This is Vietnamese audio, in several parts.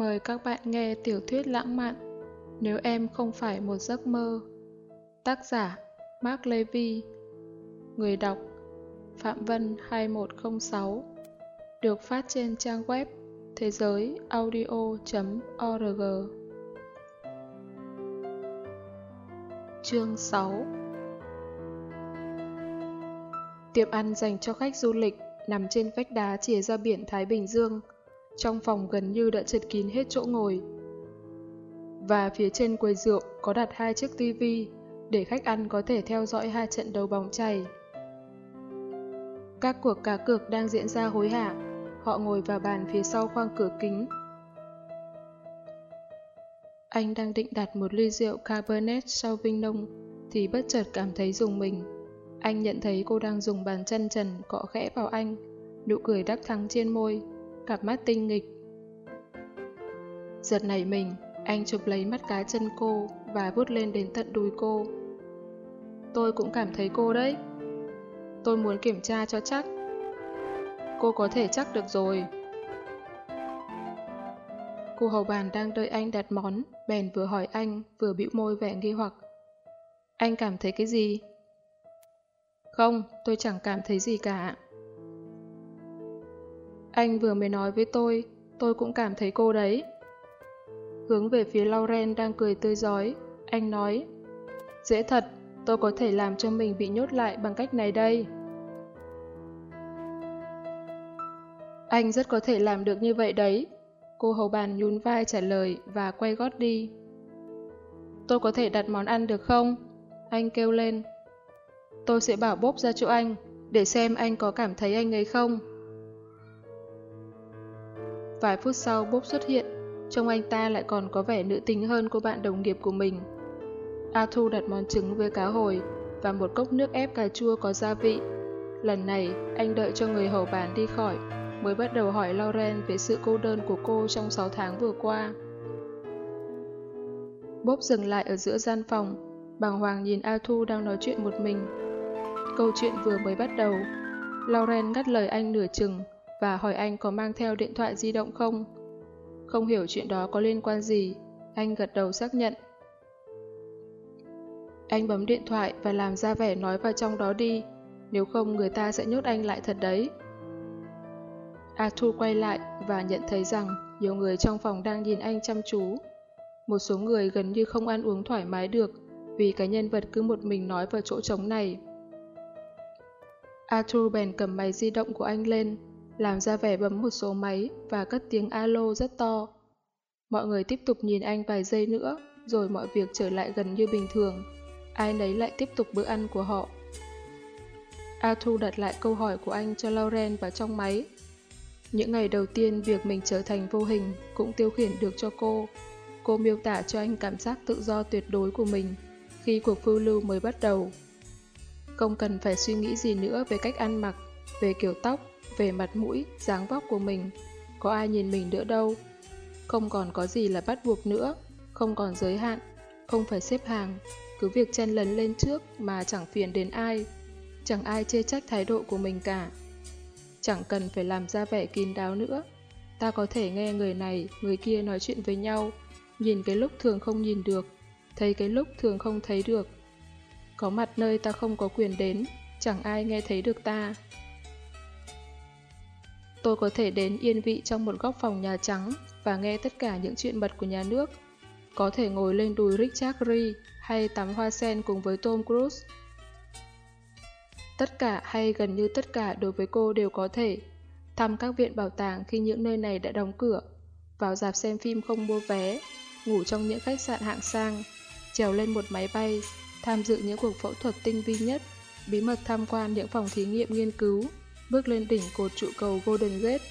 Mời các bạn nghe tiểu thuyết lãng mạn Nếu em không phải một giấc mơ. Tác giả Mark Levy. Người đọc Phạm Vân 2106. Được phát trên trang web thế giới audio.org. Chương 6. Tiệm ăn dành cho khách du lịch nằm trên vách đá chìa ra biển Thái Bình Dương. Trong phòng gần như đã chật kín hết chỗ ngồi. Và phía trên quầy rượu có đặt 2 chiếc tivi để khách ăn có thể theo dõi 2 trận đấu bóng chày. Các cuộc cá cược đang diễn ra hối hả. Họ ngồi vào bàn phía sau khoang cửa kính. Anh đang định đặt một ly rượu Cabernet Sauvignon thì bất chợt cảm thấy rùng mình. Anh nhận thấy cô đang dùng bàn chân trần cọ khẽ vào anh, nụ cười đắc thắng trên môi, cặp mắt tinh nghịch. Giật nảy mình, anh chụp lấy mắt cá chân cô và vuốt lên đến tận đùi cô. Tôi cũng cảm thấy cô đấy. Tôi muốn kiểm tra cho chắc. Cô có thể chắc được rồi. Cô hầu bàn đang đợi anh đặt món, bèn vừa hỏi anh, vừa bĩu môi vẻ nghi hoặc. Anh cảm thấy cái gì? Không, tôi chẳng cảm thấy gì cả. Anh vừa mới nói với tôi cũng cảm thấy cô đấy. Hướng về phía Lauren đang cười tươi rói, anh nói, dễ thật, tôi có thể làm cho mình bị nhốt lại bằng cách này đây. Anh rất có thể làm được như vậy đấy. Cô hầu bàn nhún vai trả lời và quay gót đi. Tôi có thể đặt món ăn được không? Anh kêu lên. Tôi sẽ bảo Bob ra chỗ anh, để xem anh có cảm thấy anh ấy không. Vài phút sau Bob xuất hiện, trông anh ta lại còn có vẻ nữ tính hơn cô bạn đồng nghiệp của mình. Arthur đặt món trứng với cá hồi và một cốc nước ép cà chua có gia vị. Lần này, anh đợi cho người hầu bàn đi khỏi, mới bắt đầu hỏi Lauren về sự cô đơn của cô trong 6 tháng vừa qua. Bob dừng lại ở giữa gian phòng, bàng hoàng nhìn Arthur đang nói chuyện một mình. Câu chuyện vừa mới bắt đầu, Lauren ngắt lời anh nửa chừng và hỏi anh có mang theo điện thoại di động không. Không hiểu chuyện đó có liên quan gì, anh gật đầu xác nhận. Anh bấm điện thoại và làm ra vẻ nói vào trong đó đi, nếu không người ta sẽ nhốt anh lại thật đấy. Arthur quay lại và nhận thấy rằng nhiều người trong phòng đang nhìn anh chăm chú. Một số người gần như không ăn uống thoải mái được vì cái nhân vật cứ một mình nói vào chỗ trống này. Arthur bèn cầm máy di động của anh lên, làm ra vẻ bấm một số máy và cất tiếng alo rất to. Mọi người tiếp tục nhìn anh vài giây nữa, rồi mọi việc trở lại gần như bình thường. Ai nấy lại tiếp tục bữa ăn của họ. Arthur đặt lại câu hỏi của anh cho Lauren vào trong máy. Những ngày đầu tiên việc mình trở thành vô hình cũng tiêu khiển được cho cô. Cô miêu tả cho anh cảm giác tự do tuyệt đối của mình khi cuộc phiêu lưu mới bắt đầu. Không cần phải suy nghĩ gì nữa về cách ăn mặc, về kiểu tóc, về mặt mũi, dáng vóc của mình. Có ai nhìn mình nữa đâu. Không còn có gì là bắt buộc nữa, không còn giới hạn, không phải xếp hàng, cứ việc chen lấn lên trước mà chẳng phiền đến ai. Chẳng ai chê trách thái độ của mình cả. Chẳng cần phải làm ra vẻ kín đáo nữa. Ta có thể nghe người này, người kia nói chuyện với nhau, nhìn cái lúc thường không nhìn được, thấy cái lúc thường không thấy được. Có mặt nơi ta không có quyền đến, chẳng ai nghe thấy được ta. Tôi có thể đến yên vị trong một góc phòng Nhà Trắng và nghe tất cả những chuyện mật của nhà nước. Có thể ngồi lên đùi Richard Gere hay tắm hoa sen cùng với Tom Cruise. Tất cả hay gần như tất cả đối với cô đều có thể. Thăm các viện bảo tàng khi những nơi này đã đóng cửa, vào rạp xem phim không mua vé, ngủ trong những khách sạn hạng sang, trèo lên một máy bay, tham dự những cuộc phẫu thuật tinh vi nhất, bí mật tham quan những phòng thí nghiệm nghiên cứu, bước lên đỉnh cột trụ cầu Golden Gate.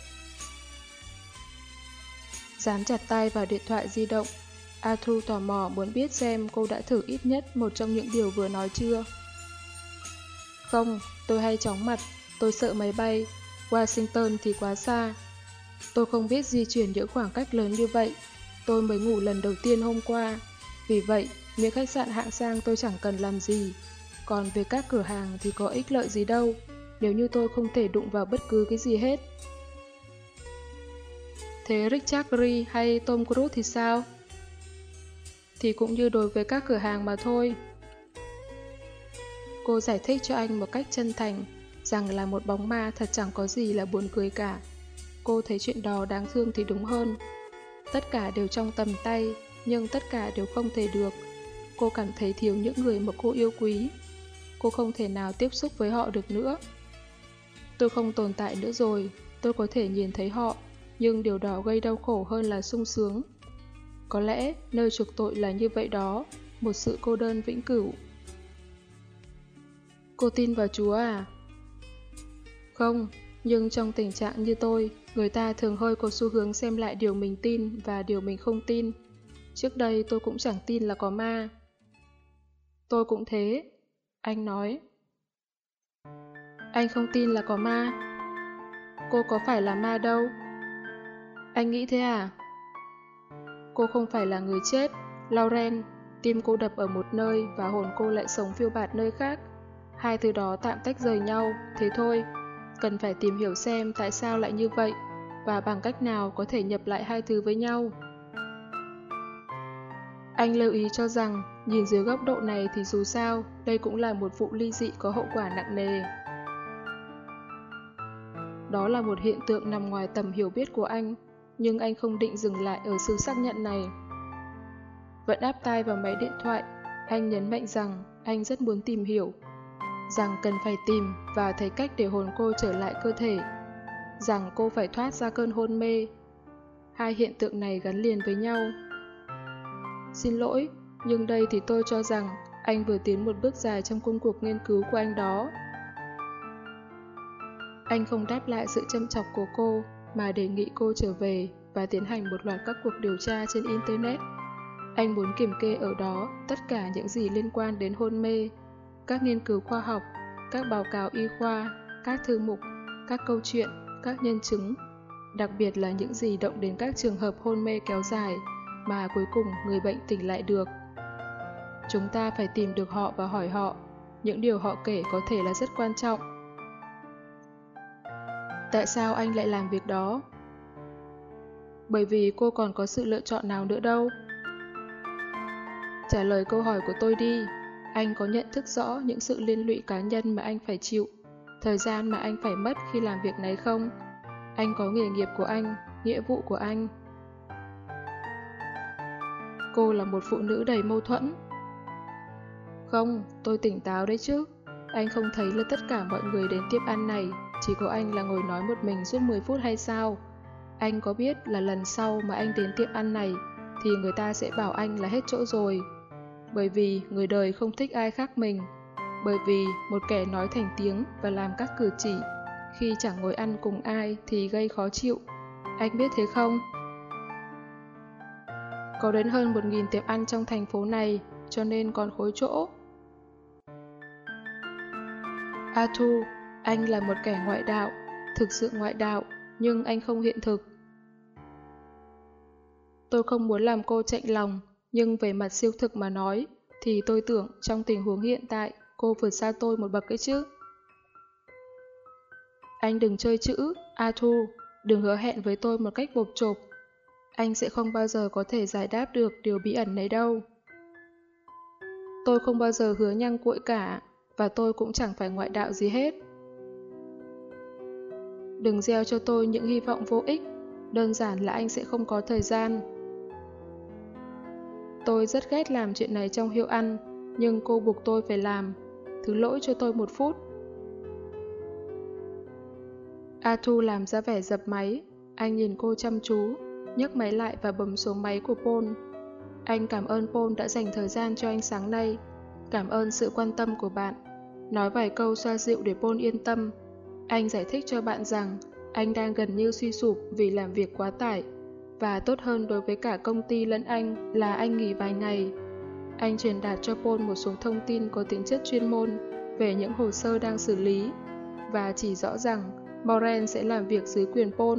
Dán chặt tay vào điện thoại di động, Arthur tò mò muốn biết xem cô đã thử ít nhất một trong những điều vừa nói chưa. Không, tôi hay chóng mặt, tôi sợ máy bay, Washington thì quá xa. Tôi không biết di chuyển những khoảng cách lớn như vậy, tôi mới ngủ lần đầu tiên hôm qua. Vì vậy, những khách sạn hạng sang tôi chẳng cần làm gì. Còn về các cửa hàng thì có ích lợi gì đâu, nếu như tôi không thể đụng vào bất cứ cái gì hết. Thế Richard Gere hay Tom Cruise thì sao? Thì cũng như đối với các cửa hàng mà thôi. Cô giải thích cho anh một cách chân thành rằng là một bóng ma thật chẳng có gì là buồn cười cả. Cô thấy chuyện đó đáng thương thì đúng hơn. Tất cả đều trong tầm tay, nhưng tất cả đều không thể được. Cô cảm thấy thiếu những người mà cô yêu quý. Cô không thể nào tiếp xúc với họ được nữa. Tôi không tồn tại nữa rồi, tôi có thể nhìn thấy họ, nhưng điều đó gây đau khổ hơn là sung sướng. Có lẽ nơi chuộc tội là như vậy đó, một sự cô đơn vĩnh cửu. Cô tin vào Chúa à? Không, nhưng trong tình trạng như tôi, người ta thường hơi có xu hướng xem lại điều mình tin và điều mình không tin. Trước đây tôi cũng chẳng tin là có ma. Tôi cũng thế, anh nói. Anh không tin là có ma. Cô có phải là ma đâu. Anh nghĩ thế à? Cô không phải là người chết, Lauren. Tim cô đập ở một nơi và hồn cô lại sống phiêu bạt nơi khác. Hai thứ đó tạm tách rời nhau, thế thôi. Cần phải tìm hiểu xem tại sao lại như vậy và bằng cách nào có thể nhập lại hai thứ với nhau. Anh lưu ý cho rằng, nhìn dưới góc độ này thì dù sao, đây cũng là một vụ ly dị có hậu quả nặng nề. Đó là một hiện tượng nằm ngoài tầm hiểu biết của anh, nhưng anh không định dừng lại ở sự xác nhận này. Vẫn áp tai vào máy điện thoại, anh nhấn mạnh rằng anh rất muốn tìm hiểu, rằng cần phải tìm và thấy cách để hồn cô trở lại cơ thể, rằng cô phải thoát ra cơn hôn mê. Hai hiện tượng này gắn liền với nhau. Xin lỗi, nhưng đây thì tôi cho rằng anh vừa tiến một bước dài trong công cuộc nghiên cứu của anh đó. Anh không đáp lại sự châm chọc của cô, mà đề nghị cô trở về và tiến hành một loạt các cuộc điều tra trên Internet. Anh muốn kiểm kê ở đó tất cả những gì liên quan đến hôn mê, các nghiên cứu khoa học, các báo cáo y khoa, các thư mục, các câu chuyện, các nhân chứng, đặc biệt là những gì động đến các trường hợp hôn mê kéo dài mà cuối cùng người bệnh tỉnh lại được. Chúng ta phải tìm được họ và hỏi họ, những điều họ kể có thể là rất quan trọng. Tại sao anh lại làm việc đó? Bởi vì cô còn có sự lựa chọn nào nữa đâu. Trả lời câu hỏi của tôi đi. Anh có nhận thức rõ những sự liên lụy cá nhân mà anh phải chịu, thời gian mà anh phải mất khi làm việc này không? Anh có nghề nghiệp của anh, nghĩa vụ của anh. Cô là một phụ nữ đầy mâu thuẫn. Không, tôi tỉnh táo đấy chứ. Anh không thấy là tất cả mọi người đến tiệm ăn này, chỉ có anh là ngồi nói một mình suốt 10 phút hay sao? Anh có biết là lần sau mà anh đến tiệm ăn này, thì người ta sẽ bảo anh là hết chỗ rồi. Bởi vì người đời không thích ai khác mình. Bởi vì một kẻ nói thành tiếng và làm các cử chỉ, khi chẳng ngồi ăn cùng ai thì gây khó chịu. Anh biết thế không? Có đến hơn 1.000 tiệm ăn trong thành phố này, cho nên còn khối chỗ. Arthur, anh là một kẻ ngoại đạo, thực sự ngoại đạo, nhưng anh không hiện thực. Tôi không muốn làm cô chạnh lòng, nhưng về mặt siêu thực mà nói, thì tôi tưởng trong tình huống hiện tại, cô vượt xa tôi một bậc ấy chứ. Anh đừng chơi chữ, Arthur, đừng hứa hẹn với tôi một cách bộp chộp. Anh sẽ không bao giờ có thể giải đáp được điều bí ẩn này đâu. Tôi không bao giờ hứa nhăng cuội cả, và tôi cũng chẳng phải ngoại đạo gì hết. Đừng gieo cho tôi những hy vọng vô ích, đơn giản là anh sẽ không có thời gian. Tôi rất ghét làm chuyện này trong hiệu ăn, nhưng cô buộc tôi phải làm. Thứ lỗi cho tôi 1 phút. Arthur làm ra vẻ dập máy. Anh nhìn cô chăm chú, nhấc máy lại và bấm số máy của Paul. Anh cảm ơn Paul đã dành thời gian cho anh sáng nay. Cảm ơn sự quan tâm của bạn. Nói vài câu xoa dịu để Paul yên tâm. Anh giải thích cho bạn rằng anh đang gần như suy sụp vì làm việc quá tải. Và tốt hơn đối với cả công ty lẫn anh là anh nghỉ vài ngày. Anh truyền đạt cho Paul một số thông tin có tính chất chuyên môn về những hồ sơ đang xử lý và chỉ rõ rằng Moran sẽ làm việc dưới quyền Paul.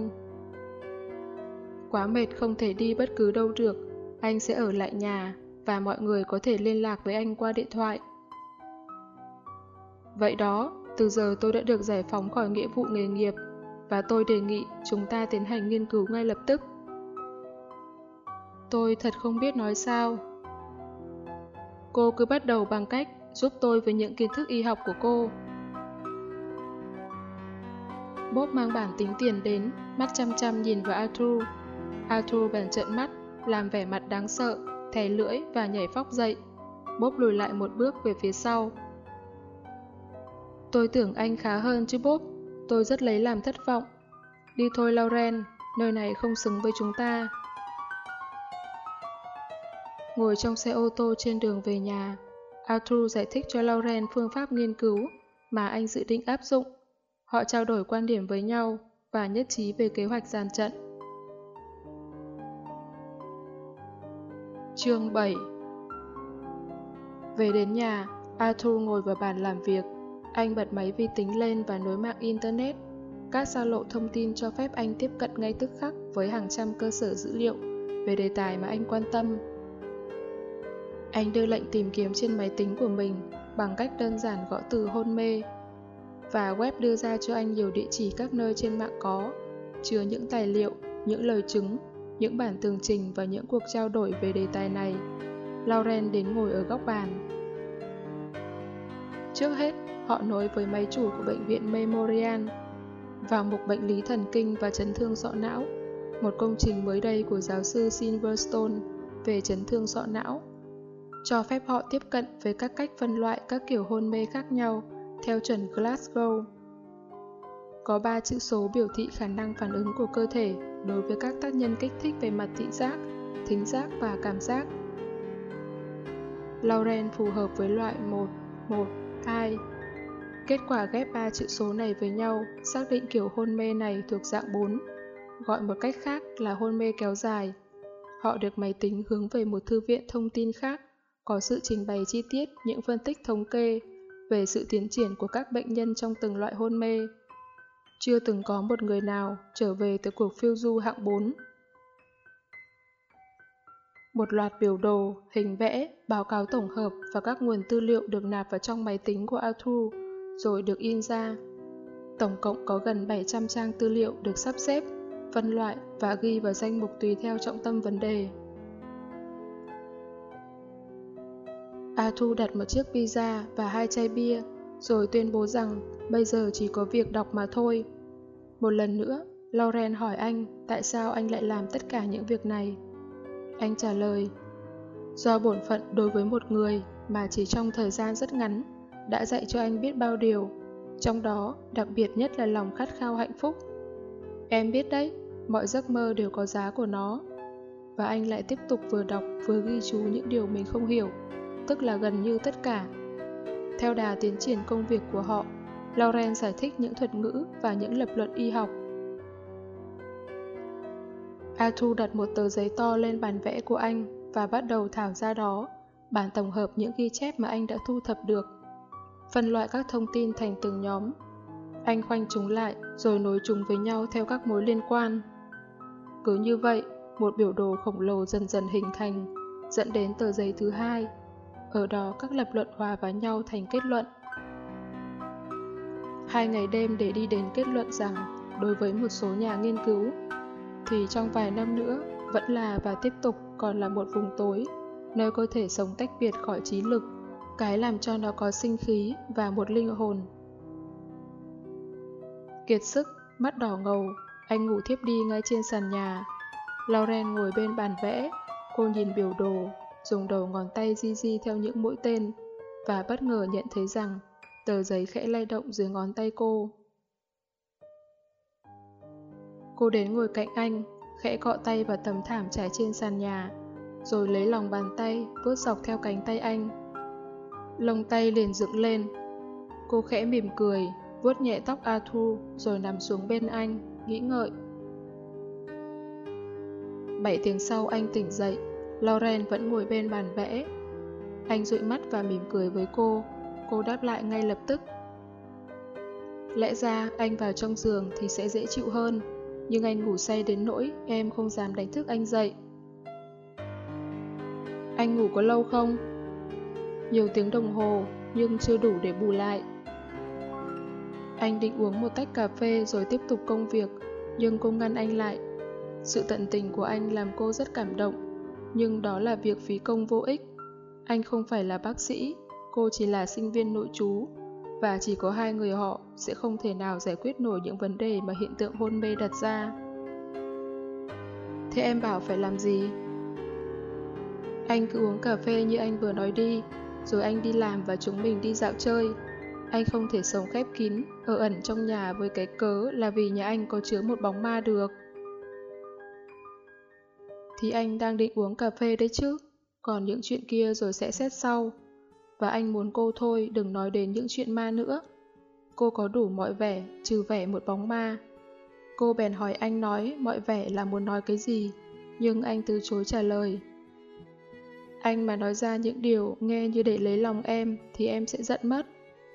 Quá mệt không thể đi bất cứ đâu được, anh sẽ ở lại nhà và mọi người có thể liên lạc với anh qua điện thoại. Vậy đó, từ giờ tôi đã được giải phóng khỏi nghĩa vụ nghề nghiệp và tôi đề nghị chúng ta tiến hành nghiên cứu ngay lập tức. Tôi thật không biết nói sao. Cô cứ bắt đầu bằng cách giúp tôi với những kiến thức y học của cô. Bob mang bảng tính tiền đến, mắt chăm chăm nhìn vào Arthur. Arthur bèn trợn mắt, làm vẻ mặt đáng sợ, thè lưỡi và nhảy phóc dậy. Bob lùi lại một bước về phía sau. Tôi tưởng anh khá hơn chứ Bob, tôi rất lấy làm thất vọng. Đi thôi Lauren, nơi này không xứng với chúng ta. Ngồi trong xe ô tô trên đường về nhà, Arthur giải thích cho Lauren phương pháp nghiên cứu mà anh dự định áp dụng. Họ trao đổi quan điểm với nhau và nhất trí về kế hoạch dàn trận. Chương 7. Về đến nhà, Arthur ngồi vào bàn làm việc. Anh bật máy vi tính lên và nối mạng Internet. Các xa lộ thông tin cho phép anh tiếp cận ngay tức khắc với hàng trăm cơ sở dữ liệu về đề tài mà anh quan tâm. Anh đưa lệnh tìm kiếm trên máy tính của mình bằng cách đơn giản gõ từ hôn mê. Và web đưa ra cho anh nhiều địa chỉ các nơi trên mạng có, chứa những tài liệu, những lời chứng, những bản tường trình và những cuộc trao đổi về đề tài này. Lauren đến ngồi ở góc bàn. Trước hết, họ nối với máy chủ của bệnh viện Memorial vào mục bệnh lý thần kinh và chấn thương sọ não, một công trình mới đây của giáo sư Silverstone về chấn thương sọ não, cho phép họ tiếp cận với các cách phân loại các kiểu hôn mê khác nhau theo chuẩn Glasgow. Có 3 chữ số biểu thị khả năng phản ứng của cơ thể đối với các tác nhân kích thích về mặt thị giác, thính giác và cảm giác. Lauren phù hợp với loại 1, 1, 2. Kết quả ghép 3 chữ số này với nhau xác định kiểu hôn mê này thuộc dạng 4, gọi một cách khác là hôn mê kéo dài. Họ được máy tính hướng về một thư viện thông tin khác, có sự trình bày chi tiết những phân tích thống kê về sự tiến triển của các bệnh nhân trong từng loại hôn mê. Chưa từng có một người nào trở về từ cuộc phiêu du hạng 4. Một loạt biểu đồ, hình vẽ, báo cáo tổng hợp và các nguồn tư liệu được nạp vào trong máy tính của Arthur, rồi được in ra. Tổng cộng có gần 700 trang tư liệu được sắp xếp, phân loại và ghi vào danh mục tùy theo trọng tâm vấn đề. Arthur đặt một chiếc pizza và 2 chai bia, rồi tuyên bố rằng bây giờ chỉ có việc đọc mà thôi. Một lần nữa, Lauren hỏi anh tại sao anh lại làm tất cả những việc này. Anh trả lời, do bổn phận đối với một người mà chỉ trong thời gian rất ngắn đã dạy cho anh biết bao điều, trong đó đặc biệt nhất là lòng khát khao hạnh phúc. Em biết đấy, mọi giấc mơ đều có giá của nó. Và anh lại tiếp tục vừa đọc vừa ghi chú những điều mình không hiểu, tức là gần như tất cả. Theo đà tiến triển công việc của họ, Lauren giải thích những thuật ngữ và những lập luận y học. Arthur đặt một tờ giấy to lên bàn vẽ của anh và bắt đầu thảo ra đó bản tổng hợp những ghi chép mà anh đã thu thập được. Phân loại các thông tin thành từng nhóm. Anh khoanh chúng lại rồi nối chúng với nhau theo các mối liên quan. Cứ như vậy, một biểu đồ khổng lồ dần dần hình thành, dẫn đến tờ giấy thứ hai. Ở đó các lập luận hòa vào nhau thành kết luận. 2 ngày đêm để đi đến kết luận rằng, đối với một số nhà nghiên cứu, thì trong vài năm nữa vẫn là và tiếp tục còn là một vùng tối, nơi cơ thể sống tách biệt khỏi trí lực, cái làm cho nó có sinh khí và một linh hồn. Kiệt sức, mắt đỏ ngầu, anh ngủ thiếp đi ngay trên sàn nhà. Lauren ngồi bên bàn vẽ, cô nhìn biểu đồ, dùng đầu ngón tay di di theo những mũi tên, và bất ngờ nhận thấy rằng tờ giấy khẽ lay động dưới ngón tay cô. Cô đến ngồi cạnh anh, khẽ cọ tay vào tấm thảm trải trên sàn nhà, rồi lấy lòng bàn tay vuốt dọc theo cánh tay anh. Lông tay liền dựng lên. Cô khẽ mỉm cười, vuốt nhẹ tóc Arthur rồi nằm xuống bên anh, nghĩ ngợi. 7 tiếng sau anh tỉnh dậy, Lauren vẫn ngồi bên bàn vẽ. Anh dụi mắt và mỉm cười với cô đáp lại ngay lập tức. Lẽ ra anh vào trong giường thì sẽ dễ chịu hơn, nhưng anh ngủ say đến nỗi em không dám đánh thức anh dậy. Anh ngủ có lâu không? Nhiều tiếng đồng hồ, nhưng chưa đủ để bù lại. Anh định uống một tách cà phê rồi tiếp tục công việc, nhưng cô ngăn anh lại. Sự tận tình của anh làm cô rất cảm động. Nhưng đó là việc phí công vô ích. Anh không phải là bác sĩ, cô chỉ là sinh viên nội trú, và chỉ có hai người họ sẽ không thể nào giải quyết nổi những vấn đề mà hiện tượng hôn mê đặt ra. Thế em bảo phải làm gì? Anh cứ uống cà phê như anh vừa nói đi, rồi anh đi làm và chúng mình đi dạo chơi. Anh không thể sống khép kín, ở ẩn trong nhà với cái cớ là vì nhà anh có chứa một bóng ma được. Thì anh đang định uống cà phê đấy chứ, còn những chuyện kia rồi sẽ xét sau. Và anh muốn cô thôi, đừng nói đến những chuyện ma nữa. Cô có đủ mọi vẻ, trừ vẻ một bóng ma. Cô bèn hỏi anh nói mọi vẻ là muốn nói cái gì, nhưng anh từ chối trả lời. Anh mà nói ra những điều nghe như để lấy lòng em thì em sẽ giận mất.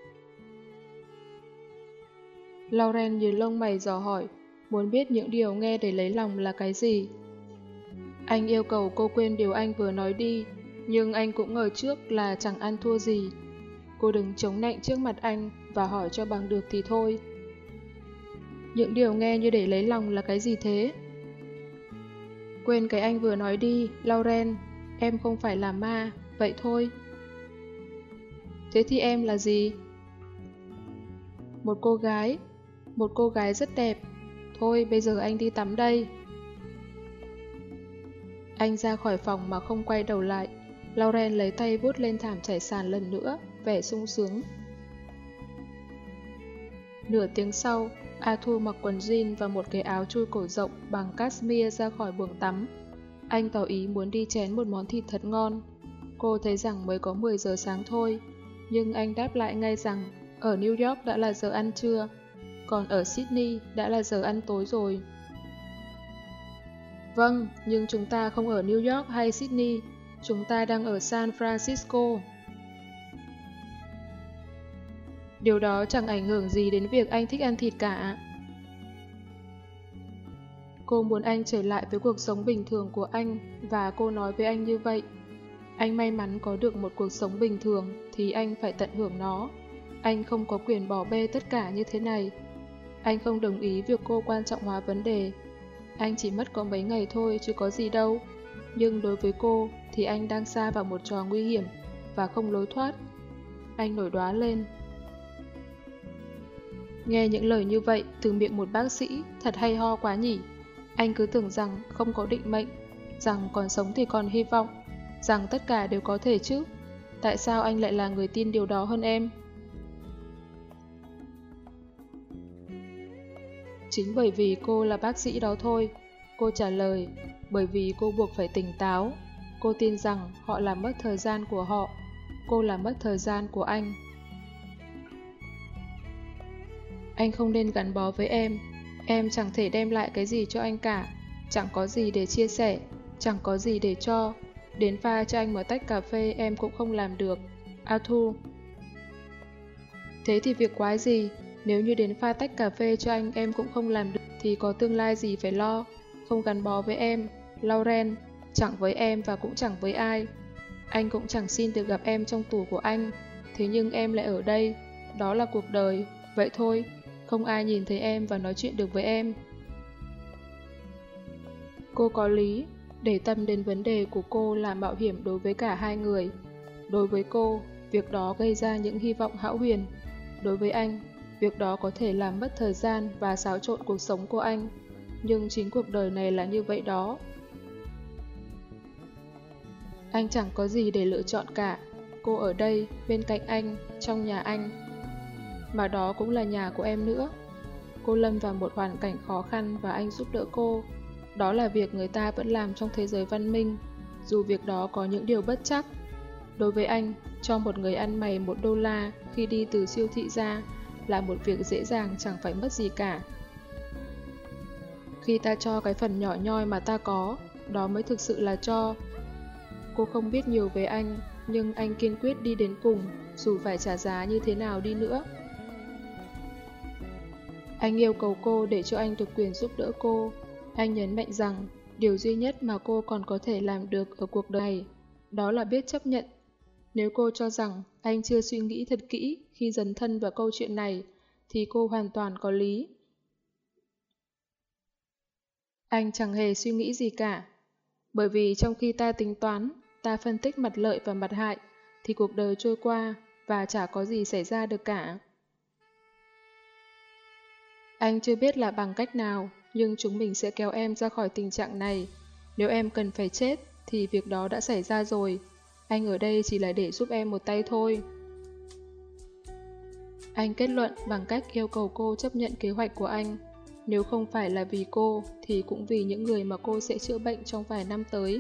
Lauren nhìn lông mày dò hỏi, muốn biết những điều nghe để lấy lòng là cái gì. Anh yêu cầu cô quên điều anh vừa nói đi, nhưng anh cũng ngờ trước là chẳng ăn thua gì. Cô đừng chống nạnh trước mặt anh và hỏi cho bằng được thì thôi. Những điều nghe như để lấy lòng là cái gì thế? Quên cái anh vừa nói đi, Lauren, em không phải là ma, vậy thôi. Thế thì em là gì? Một cô gái rất đẹp. Thôi bây giờ anh đi tắm đây. Anh ra khỏi phòng mà không quay đầu lại. Lauren lấy tay vuốt lên thảm trải sàn lần nữa, vẻ sung sướng. Nửa tiếng sau, Arthur mặc quần jean và một cái áo chui cổ rộng bằng cashmere ra khỏi buồng tắm. Anh tỏ ý muốn đi chén một món thịt thật ngon. Cô thấy rằng mới có 10 giờ sáng thôi, nhưng anh đáp lại ngay rằng ở New York đã là giờ ăn trưa, còn ở Sydney đã là giờ ăn tối rồi. Vâng, nhưng chúng ta không ở New York hay Sydney, chúng ta đang ở San Francisco. Điều đó chẳng ảnh hưởng gì đến việc anh thích ăn thịt cả. Cô muốn anh trở lại với cuộc sống bình thường của anh, và cô nói với anh như vậy. Anh may mắn có được một cuộc sống bình thường thì anh phải tận hưởng nó. Anh không có quyền bỏ bê tất cả như thế này. Anh không đồng ý việc cô quan trọng hóa vấn đề. Anh chỉ mất có mấy ngày thôi chứ có gì đâu. Nhưng đối với cô thì anh đang sa vào một trò nguy hiểm và không lối thoát. Anh nổi đoá lên. Nghe những lời như vậy từ miệng một bác sĩ thật hay ho quá nhỉ. Anh cứ tưởng rằng không có định mệnh, rằng còn sống thì còn hy vọng, rằng tất cả đều có thể chứ. Tại sao anh lại là người tin điều đó hơn em? Chính bởi vì cô là bác sĩ đó thôi. Cô trả lời, bởi vì cô buộc phải tỉnh táo. Cô tin rằng họ làm mất thời gian của họ. Cô làm mất thời gian của anh. Anh không nên gắn bó với em. Em chẳng thể đem lại cái gì cho anh cả. Chẳng có gì để chia sẻ. Chẳng có gì để cho. Đến pha cho anh một tách cà phê em cũng không làm được. Arthur. Thế thì việc quái gì? Nếu như đến pha tách cà phê cho anh em cũng không làm được thì có tương lai gì phải lo. Không gắn bó với em, Lauren, chẳng với em và cũng chẳng với ai. Anh cũng chẳng xin được gặp em trong tủ của anh. Thế nhưng em lại ở đây. Đó là cuộc đời. Vậy thôi, không ai nhìn thấy em và nói chuyện được với em. Cô có lý. Để tâm đến vấn đề của cô là mạo hiểm đối với cả hai người. Đối với cô, việc đó gây ra những hy vọng hão huyền. Đối với anh, việc đó có thể làm mất thời gian và xáo trộn cuộc sống của anh. Nhưng chính cuộc đời này là như vậy đó. Anh chẳng có gì để lựa chọn cả. Cô ở đây, bên cạnh anh, trong nhà anh. Mà đó cũng là nhà của em nữa. Cô lâm vào một hoàn cảnh khó khăn và anh giúp đỡ cô. Đó là việc người ta vẫn làm trong thế giới văn minh, dù việc đó có những điều bất chắc. Đối với anh, cho một người ăn mày $1 khi đi từ siêu thị ra là một việc dễ dàng chẳng phải mất gì cả. Khi ta cho cái phần nhỏ nhoi mà ta có, đó mới thực sự là cho. Cô không biết nhiều về anh, nhưng anh kiên quyết đi đến cùng, dù phải trả giá như thế nào đi nữa. Anh yêu cầu cô để cho anh được quyền giúp đỡ cô. Anh nhấn mạnh rằng, điều duy nhất mà cô còn có thể làm được ở cuộc đời này, đó là biết chấp nhận. Nếu cô cho rằng anh chưa suy nghĩ thật kỹ khi dấn thân vào câu chuyện này, thì cô hoàn toàn có lý. Anh chẳng hề suy nghĩ gì cả. Bởi vì trong khi ta tính toán, ta phân tích mặt lợi và mặt hại, thì cuộc đời trôi qua và chả có gì xảy ra được cả. Anh chưa biết là bằng cách nào, nhưng chúng mình sẽ kéo em ra khỏi tình trạng này. Nếu em cần phải chết, thì việc đó đã xảy ra rồi. Anh ở đây chỉ là để giúp em một tay thôi. Anh kết luận bằng cách yêu cầu cô chấp nhận kế hoạch của anh. Nếu không phải là vì cô, thì cũng vì những người mà cô sẽ chữa bệnh trong vài năm tới.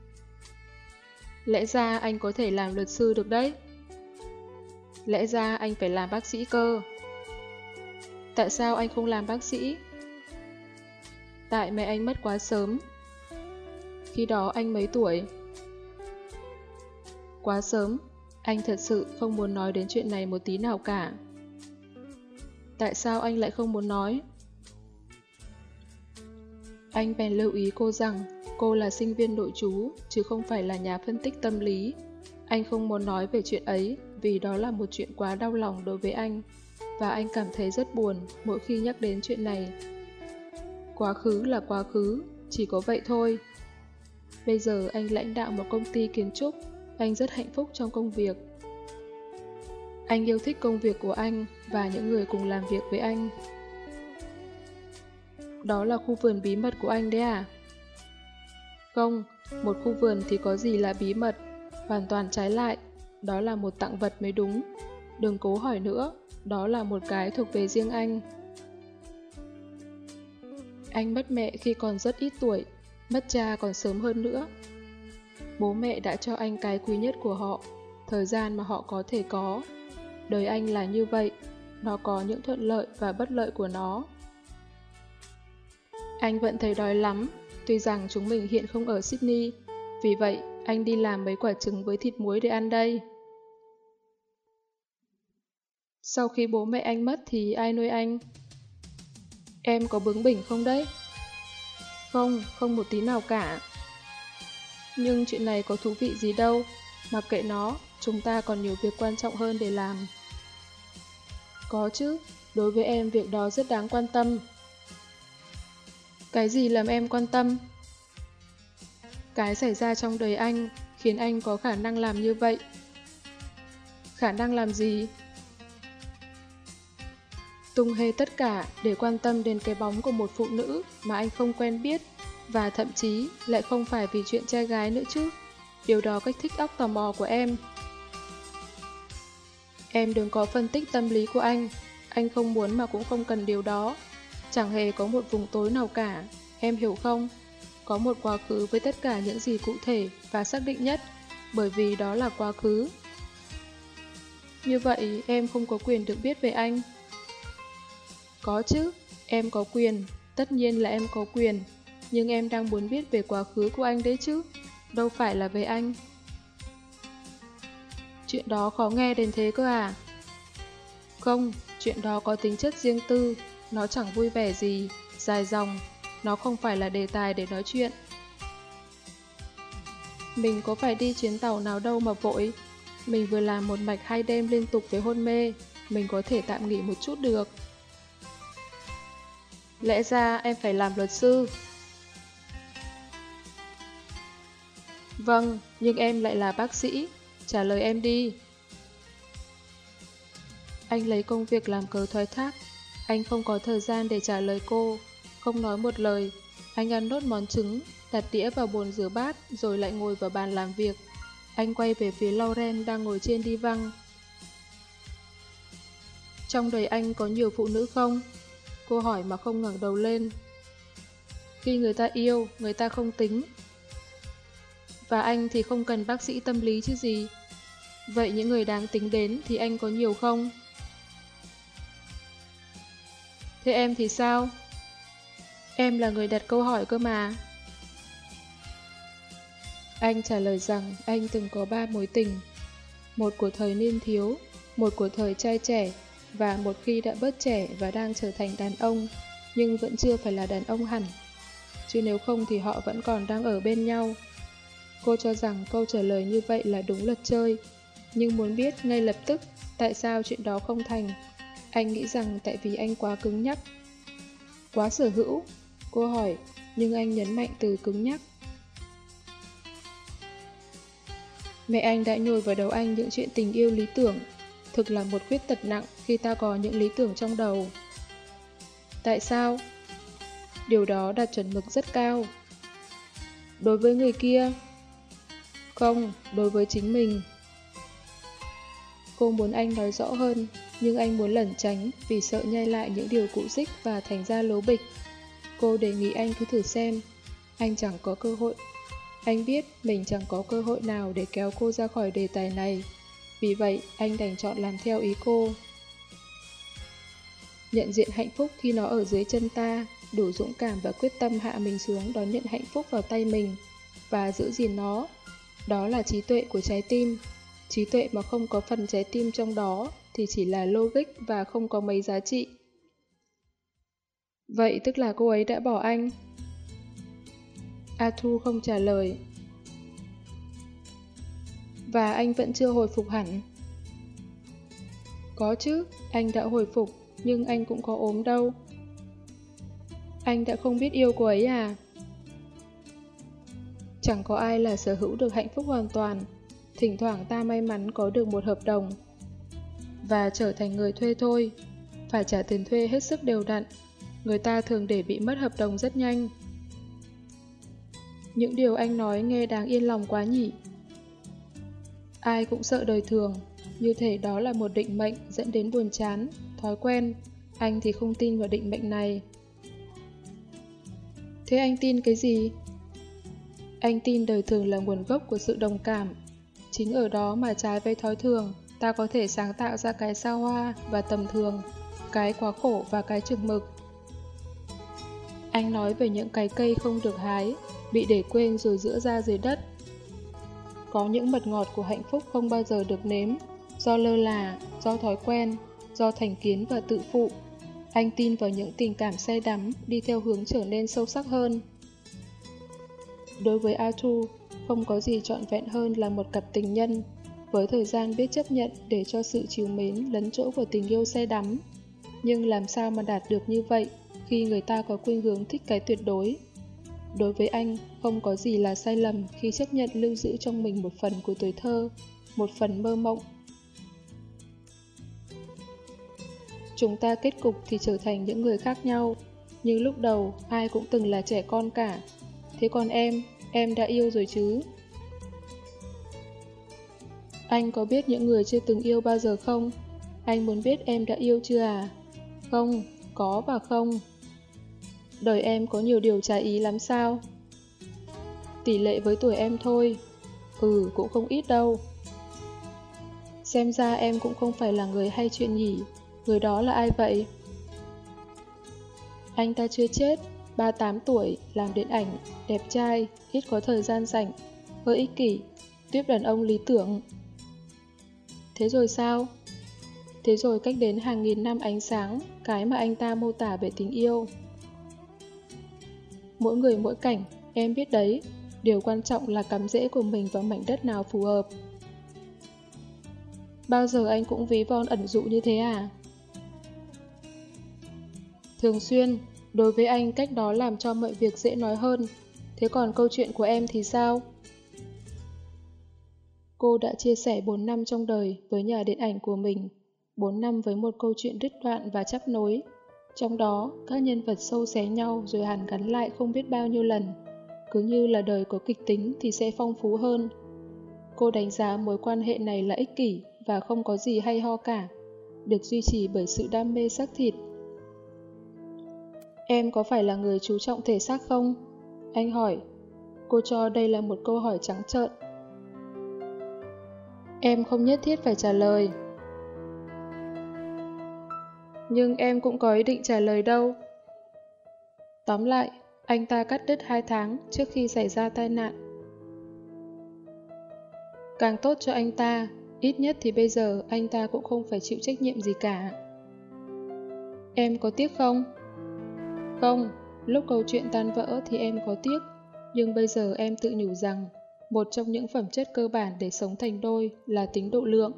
Lẽ ra anh có thể làm luật sư được đấy. Lẽ ra anh phải làm bác sĩ cơ. Tại sao anh không làm bác sĩ? Tại mẹ anh mất quá sớm. Khi đó anh mấy tuổi? Quá sớm, anh thật sự không muốn nói đến chuyện này một tí nào cả. Tại sao anh lại không muốn nói? Anh bèn lưu ý cô rằng cô là sinh viên nội trú, chứ không phải là nhà phân tích tâm lý. Anh không muốn nói về chuyện ấy vì đó là một chuyện quá đau lòng đối với anh, và anh cảm thấy rất buồn mỗi khi nhắc đến chuyện này. Quá khứ là quá khứ, chỉ có vậy thôi. Bây giờ anh lãnh đạo một công ty kiến trúc, anh rất hạnh phúc trong công việc. Anh yêu thích công việc của anh và những người cùng làm việc với anh. Đó là khu vườn bí mật của anh đấy à? Không, một khu vườn thì có gì là bí mật, hoàn toàn trái lại, đó là một tặng vật mới đúng. Đừng cố hỏi nữa, đó là một cái thuộc về riêng anh. Anh mất mẹ khi còn rất ít tuổi, mất cha còn sớm hơn nữa. Bố mẹ đã cho anh cái quý nhất của họ, thời gian mà họ có thể có. Đời anh là như vậy, nó có những thuận lợi và bất lợi của nó. Anh vẫn thấy đói lắm, tuy rằng chúng mình hiện không ở Sydney, vì vậy anh đi làm mấy quả trứng với thịt muối để ăn đây. Sau khi bố mẹ anh mất thì ai nuôi anh? Em có bướng bỉnh không đấy? Không, không một tí nào cả. Nhưng chuyện này có thú vị gì đâu, mặc kệ nó, chúng ta còn nhiều việc quan trọng hơn để làm. Có chứ, đối với em việc đó rất đáng quan tâm. Cái gì làm em quan tâm? Cái xảy ra trong đời anh khiến anh có khả năng làm như vậy. Khả năng làm gì? Tung hê tất cả để quan tâm đến cái bóng của một phụ nữ mà anh không quen biết, và thậm chí lại không phải vì chuyện trai gái nữa chứ. Điều đó kích thích óc tò mò của em. Em đừng có phân tích tâm lý của anh không muốn mà cũng không cần điều đó. Chẳng hề có một vùng tối nào cả, em hiểu không? Có một quá khứ với tất cả những gì cụ thể và xác định nhất, bởi vì đó là quá khứ. Như vậy em không có quyền được biết về anh. Có chứ, em có quyền, tất nhiên là em có quyền, nhưng em đang muốn biết về quá khứ của anh đấy chứ, đâu phải là về anh. Chuyện đó khó nghe đến thế cơ à? Không, chuyện đó có tính chất riêng tư, nó chẳng vui vẻ gì, dài dòng, nó không phải là đề tài để nói chuyện. Mình có phải đi chuyến tàu nào đâu mà vội, mình vừa làm một mạch 2 đêm liên tục với hôn mê, mình có thể tạm nghỉ một chút được. Lẽ ra em phải làm luật sư. Vâng, nhưng em lại là bác sĩ, trả lời em đi. Anh lấy công việc làm cớ thoái thác. Anh không có thời gian để trả lời cô, không nói một lời. Anh ăn nốt món trứng, đặt đĩa vào bồn rửa bát, rồi lại ngồi vào bàn làm việc. Anh quay về phía Lauren đang ngồi trên đi văng. Trong đời anh có nhiều phụ nữ không? Cô hỏi mà không ngẩng đầu lên. Khi người ta yêu, người ta không tính. Và anh thì không cần bác sĩ tâm lý chứ gì. Vậy những người đáng tính đến thì anh có nhiều không? Thế em thì sao? Em là người đặt câu hỏi cơ mà. Anh trả lời rằng anh từng có 3 mối tình. Một của thời niên thiếu, một của thời trai trẻ, và một khi đã bớt trẻ và đang trở thành đàn ông, nhưng vẫn chưa phải là đàn ông hẳn. Chứ nếu không thì họ vẫn còn đang ở bên nhau. Cô cho rằng câu trả lời như vậy là đúng luật chơi, nhưng muốn biết ngay lập tức tại sao chuyện đó không thành. Anh nghĩ rằng tại vì anh quá cứng nhắc. Quá sở hữu? Cô hỏi, nhưng anh nhấn mạnh từ cứng nhắc. Mẹ anh đã nhồi vào đầu anh những chuyện tình yêu lý tưởng. Thực là một khuyết tật nặng khi ta có những lý tưởng trong đầu. Tại sao? Điều đó đặt chuẩn mực rất cao. Đối với người kia? Không, đối với chính mình. Cô muốn anh nói rõ hơn, nhưng anh muốn lẩn tránh vì sợ nhai lại những điều cũ dích và thành ra lố bịch. Cô đề nghị anh cứ thử xem. Anh chẳng có cơ hội. Anh biết mình chẳng có cơ hội nào để kéo cô ra khỏi đề tài này. Vì vậy, anh đành chọn làm theo ý cô. Nhận diện hạnh phúc khi nó ở dưới chân ta, đủ dũng cảm và quyết tâm hạ mình xuống đón nhận hạnh phúc vào tay mình và giữ gìn nó. Đó là trí tuệ của trái tim. Trí tuệ mà không có phần trái tim trong đó thì chỉ là logic và không có mấy giá trị. Vậy tức là cô ấy đã bỏ anh? Arthur không trả lời. Và anh vẫn chưa hồi phục hẳn? Có chứ, anh đã hồi phục, nhưng anh cũng có ốm đâu. Anh đã không biết yêu cô ấy à? Chẳng có ai là sở hữu được hạnh phúc hoàn toàn. Thỉnh thoảng ta may mắn có được một hợp đồng và trở thành người thuê thôi. Phải trả tiền thuê hết sức đều đặn. Người ta thường để bị mất hợp đồng rất nhanh. Những điều anh nói nghe đáng yên lòng quá nhỉ. Ai cũng sợ đời thường, như thể đó là một định mệnh dẫn đến buồn chán, thói quen. Anh thì không tin vào định mệnh này. Thế anh tin cái gì? Anh tin đời thường là nguồn gốc của sự đồng cảm. Chính ở đó mà trái với thói thường, ta có thể sáng tạo ra cái xa hoa và tầm thường, cái quá khổ và cái chừng mực. Anh nói về những cái cây không được hái, bị để quên rồi rữa ra dưới đất. Có những mật ngọt của hạnh phúc không bao giờ được nếm, do lơ là, do thói quen, do thành kiến và tự phụ. Anh tin vào những tình cảm say đắm đi theo hướng trở nên sâu sắc hơn. Đối với Arthur, không có gì trọn vẹn hơn là một cặp tình nhân, với thời gian biết chấp nhận để cho sự trìu mến lấn chỗ của tình yêu say đắm. Nhưng làm sao mà đạt được như vậy khi người ta có khuynh hướng thích cái tuyệt đối? Đối với anh, không có gì là sai lầm khi chấp nhận lưu giữ trong mình một phần của tuổi thơ, một phần mơ mộng. Chúng ta kết cục thì trở thành những người khác nhau, nhưng lúc đầu ai cũng từng là trẻ con cả. Thế còn em đã yêu rồi chứ? Anh có biết những người chưa từng yêu bao giờ không? Anh muốn biết em đã yêu chưa à? Không, có và không. Đời em có nhiều điều trái ý lắm sao? Tỷ lệ với tuổi em thôi. Cũng không ít đâu. Xem ra em cũng không phải là người hay chuyện nhỉ. Người đó là ai vậy? Anh ta chưa chết, 38 tuổi, làm điện ảnh, đẹp trai, ít có thời gian rảnh, hơi ích kỷ, tuyếp đàn ông lý tưởng. Thế rồi sao? Thế rồi cách đến hàng nghìn năm ánh sáng, cái mà anh ta mô tả về tình yêu. Mỗi người mỗi cảnh, em biết đấy, điều quan trọng là cắm rễ của mình vào mảnh đất nào phù hợp. Bao giờ anh cũng ví von ẩn dụ như thế à? Thường xuyên, đối với anh cách đó làm cho mọi việc dễ nói hơn. Thế còn câu chuyện của em thì sao? Cô đã chia sẻ 4 năm trong đời với nhà điện ảnh của mình. 4 năm với một câu chuyện đứt đoạn và chắp nối. Trong đó, các nhân vật sâu xé nhau rồi hàn gắn lại không biết bao nhiêu lần. Cứ như là đời có kịch tính thì sẽ phong phú hơn. Cô đánh giá mối quan hệ này là ích kỷ và không có gì hay ho cả, được duy trì bởi sự đam mê xác thịt. Em có phải là người chú trọng thể xác không? Anh hỏi. Cô cho đây là một câu hỏi trắng trợn. Em không nhất thiết phải trả lời. Nhưng em cũng có ý định trả lời đâu. Tóm lại, anh ta cắt đứt 2 tháng trước khi xảy ra tai nạn. Càng tốt cho anh ta, ít nhất thì bây giờ anh ta cũng không phải chịu trách nhiệm gì cả. Em có tiếc không? Không, lúc câu chuyện tan vỡ thì em có tiếc, nhưng bây giờ em tự nhủ rằng một trong những phẩm chất cơ bản để sống thành đôi là tính độ lượng.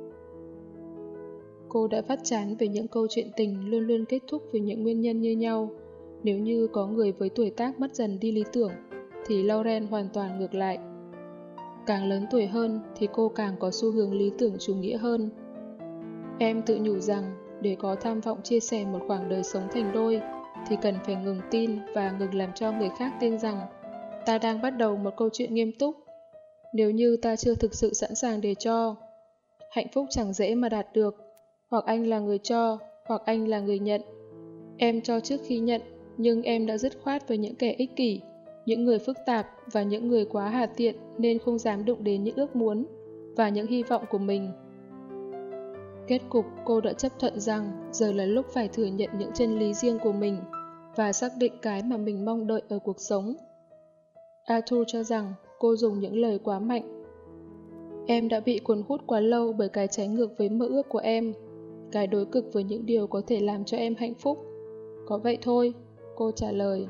Cô đã phát chán về những câu chuyện tình luôn luôn kết thúc vì những nguyên nhân như nhau. Nếu như có người với tuổi tác mất dần đi lý tưởng, thì Lauren hoàn toàn ngược lại. Càng lớn tuổi hơn thì cô càng có xu hướng lý tưởng chủ nghĩa hơn. Em tự nhủ rằng để có tham vọng chia sẻ một khoảng đời sống thành đôi thì cần phải ngừng tin và ngừng làm cho người khác tin rằng ta đang bắt đầu một câu chuyện nghiêm túc. Nếu như ta chưa thực sự sẵn sàng để cho, hạnh phúc chẳng dễ mà đạt được. Hoặc anh là người cho, hoặc anh là người nhận. Em cho trước khi nhận, nhưng em đã dứt khoát với những kẻ ích kỷ, những người phức tạp và những người quá hà tiện nên không dám đụng đến những ước muốn và những hy vọng của mình. Kết cục cô đã chấp thuận rằng giờ là lúc phải thừa nhận những chân lý riêng của mình và xác định cái mà mình mong đợi ở cuộc sống. Arthur cho rằng cô dùng những lời quá mạnh. Em đã bị cuốn hút quá lâu bởi cái trái ngược với mơ ước của em, cái đối cực với những điều có thể làm cho em hạnh phúc. Có vậy thôi, cô trả lời.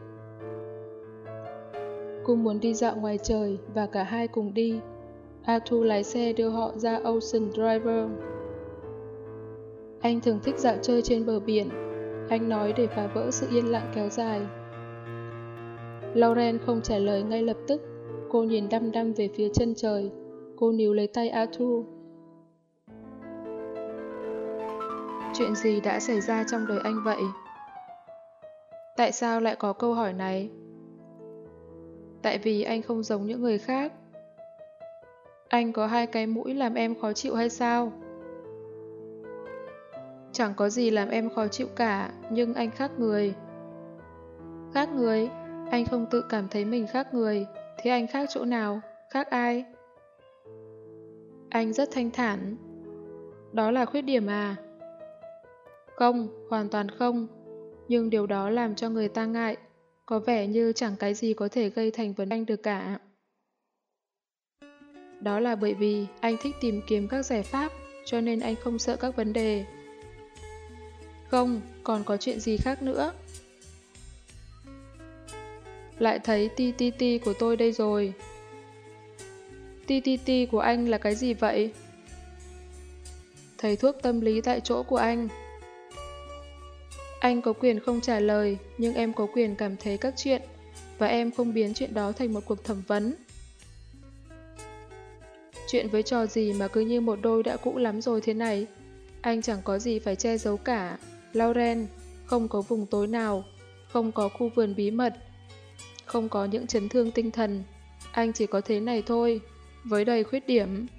Cô muốn đi dạo ngoài trời và cả hai cùng đi. Arthur lái xe đưa họ ra Ocean Driver. Anh thường thích dạo chơi trên bờ biển, anh nói để phá vỡ sự yên lặng kéo dài. Lauren không trả lời ngay lập tức, cô nhìn đăm đăm về phía chân trời. Cô níu lấy tay Arthur. Chuyện gì đã xảy ra trong đời anh vậy? Tại sao lại có câu hỏi này? Tại vì anh không giống những người khác. Anh có hai cái mũi làm em khó chịu hay sao? Chẳng có gì làm em khó chịu cả, nhưng anh khác người. Khác người? Anh không tự cảm thấy mình khác người. Thế anh khác chỗ nào? Khác ai? Anh rất thanh thản. Đó là khuyết điểm à? Không, hoàn toàn không. Nhưng điều đó làm cho người ta ngại. Có vẻ như chẳng cái gì có thể gây thành vấn đề anh được cả. Đó là bởi vì anh thích tìm kiếm các giải pháp, cho nên anh không sợ các vấn đề. Không, còn có chuyện gì khác nữa. Lại thấy TTT của tôi đây rồi. TTT của anh là cái gì vậy? Thầy thuốc tâm lý tại chỗ của anh. Anh có quyền không trả lời, nhưng em có quyền cảm thấy các chuyện, và em không biến chuyện đó thành một cuộc thẩm vấn. Chuyện với trò gì mà cứ như một đôi đã cũ lắm rồi thế này? Anh chẳng có gì phải che giấu cả. Lauren, không có vùng tối nào, không có khu vườn bí mật, không có những chấn thương tinh thần. Anh chỉ có thế này thôi, với đầy khuyết điểm.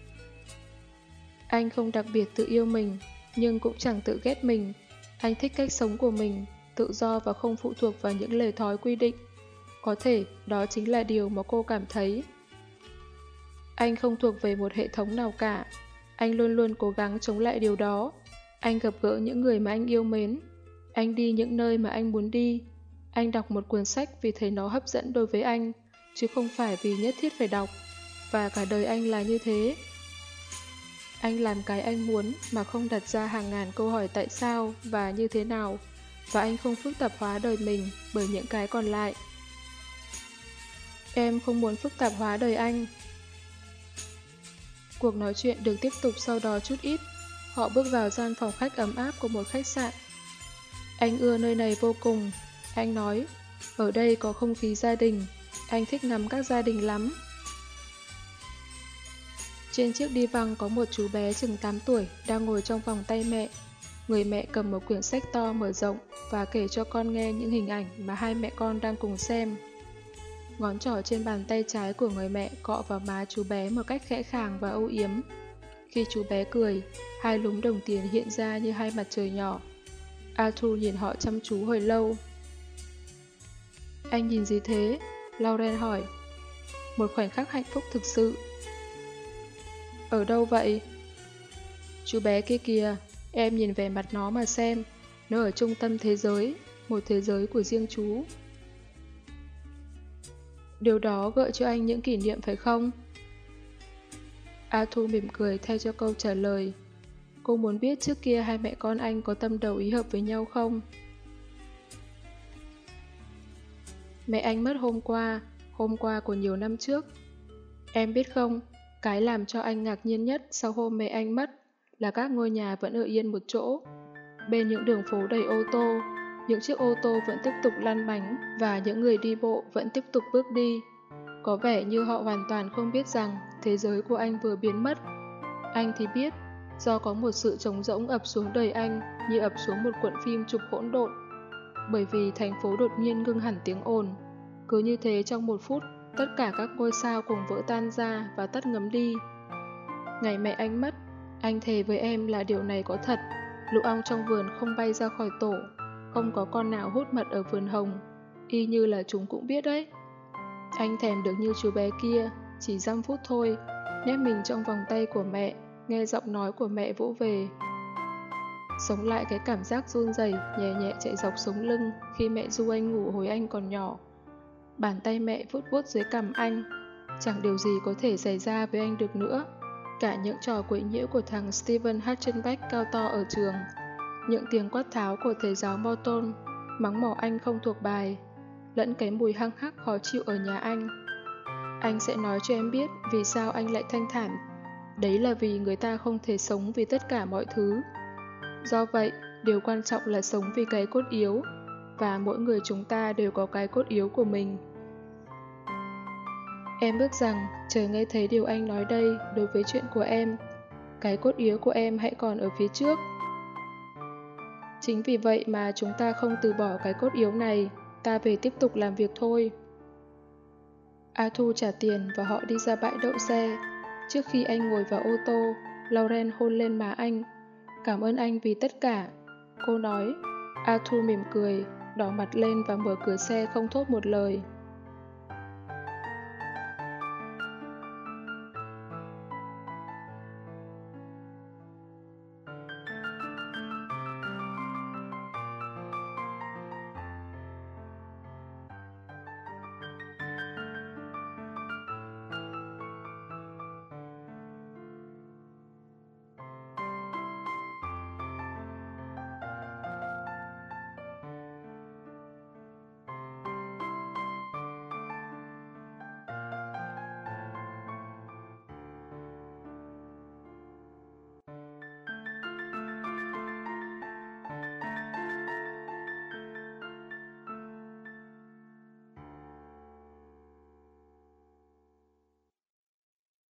Anh không đặc biệt tự yêu mình, nhưng cũng chẳng tự ghét mình. Anh thích cách sống của mình, tự do và không phụ thuộc vào những lề thói quy định. Có thể đó chính là điều mà cô cảm thấy. Anh không thuộc về một hệ thống nào cả. Anh luôn luôn cố gắng chống lại điều đó. Anh gặp gỡ những người mà anh yêu mến. Anh đi những nơi mà anh muốn đi. Anh đọc một cuốn sách vì thấy nó hấp dẫn đối với anh, chứ không phải vì nhất thiết phải đọc. Và cả đời anh là như thế. Anh làm cái anh muốn mà không đặt ra hàng ngàn câu hỏi tại sao và như thế nào. Và anh không phức tạp hóa đời mình bởi những cái còn lại. Em không muốn phức tạp hóa đời anh. Cuộc nói chuyện được tiếp tục sau đó chút ít. Họ bước vào gian phòng khách ấm áp của một khách sạn. Anh ưa nơi này vô cùng. Anh nói, ở đây có không khí gia đình. Anh thích ngắm các gia đình lắm. Trên chiếc đi văng có một chú bé chừng 8 tuổi đang ngồi trong vòng tay mẹ. Người mẹ cầm một quyển sách to mở rộng và kể cho con nghe những hình ảnh mà hai mẹ con đang cùng xem. Ngón trỏ trên bàn tay trái của người mẹ cọ vào má chú bé một cách khẽ khàng và âu yếm. Khi chú bé cười, hai lúm đồng tiền hiện ra như hai mặt trời nhỏ. Arthur nhìn họ chăm chú hồi lâu. Anh nhìn gì thế? Lauren hỏi. Một khoảnh khắc hạnh phúc thực sự. Ở đâu vậy? Chú bé kia kìa, em nhìn về mặt nó mà xem. Nó ở trung tâm thế giới, một thế giới của riêng chú. Điều đó gợi cho anh những kỷ niệm phải không? Arthur mỉm cười thay cho câu trả lời. Cô muốn biết trước kia hai mẹ con anh có tâm đầu ý hợp với nhau không? Mẹ anh mất hôm qua của nhiều năm trước. Em biết không, cái làm cho anh ngạc nhiên nhất sau hôm mẹ anh mất là các ngôi nhà vẫn ở yên một chỗ. Bên những đường phố đầy ô tô, những chiếc ô tô vẫn tiếp tục lăn bánh và những người đi bộ vẫn tiếp tục bước đi. Có vẻ như họ hoàn toàn không biết rằng thế giới của anh vừa biến mất. Anh thì biết, do có một sự trống rỗng ập xuống đời anh như ập xuống một cuộn phim chụp hỗn độn. Bởi vì thành phố đột nhiên ngưng hẳn tiếng ồn. Cứ như thế trong 1 phút, tất cả các ngôi sao cùng vỡ tan ra và tắt ngấm đi. Ngày mẹ anh mất, anh thề với em là điều này có thật. Lũ ong trong vườn không bay ra khỏi tổ, không có con nào hút mật ở vườn hồng, y như là chúng cũng biết đấy. Anh thèm được như chú bé kia, chỉ 5 phút thôi, nép mình trong vòng tay của mẹ, nghe giọng nói của mẹ vỗ về. Sống lại cái cảm giác run rẩy nhẹ nhẹ chạy dọc sống lưng khi mẹ du anh ngủ hồi anh còn nhỏ. Bàn tay mẹ vuốt vuốt dưới cằm anh. Chẳng điều gì có thể xảy ra với anh được nữa. Cả những trò quấy nhiễu của thằng Steven Hatchenbeck cao to ở trường, những tiếng quát tháo của thầy giáo Morton mắng mỏ anh không thuộc bài, lẫn cái mùi hăng hắc khó chịu ở nhà anh. Anh sẽ nói cho em biết vì sao anh lại thanh thản. Đấy là vì người ta không thể sống vì tất cả mọi thứ. Do vậy, điều quan trọng là sống vì cái cốt yếu, và mỗi người chúng ta đều có cái cốt yếu của mình. Em ước rằng trời nghe thấy điều anh nói đây đối với chuyện của em. Cái cốt yếu của em hãy còn ở phía trước. Chính vì vậy mà chúng ta không từ bỏ cái cốt yếu này, ta về tiếp tục làm việc thôi. Arthur trả tiền và họ đi ra bãi đậu xe. Trước khi anh ngồi vào ô tô, Lauren hôn lên má anh. Cảm ơn anh vì tất cả, cô nói. Arthur mỉm cười, đỏ mặt lên và mở cửa xe không thốt một lời.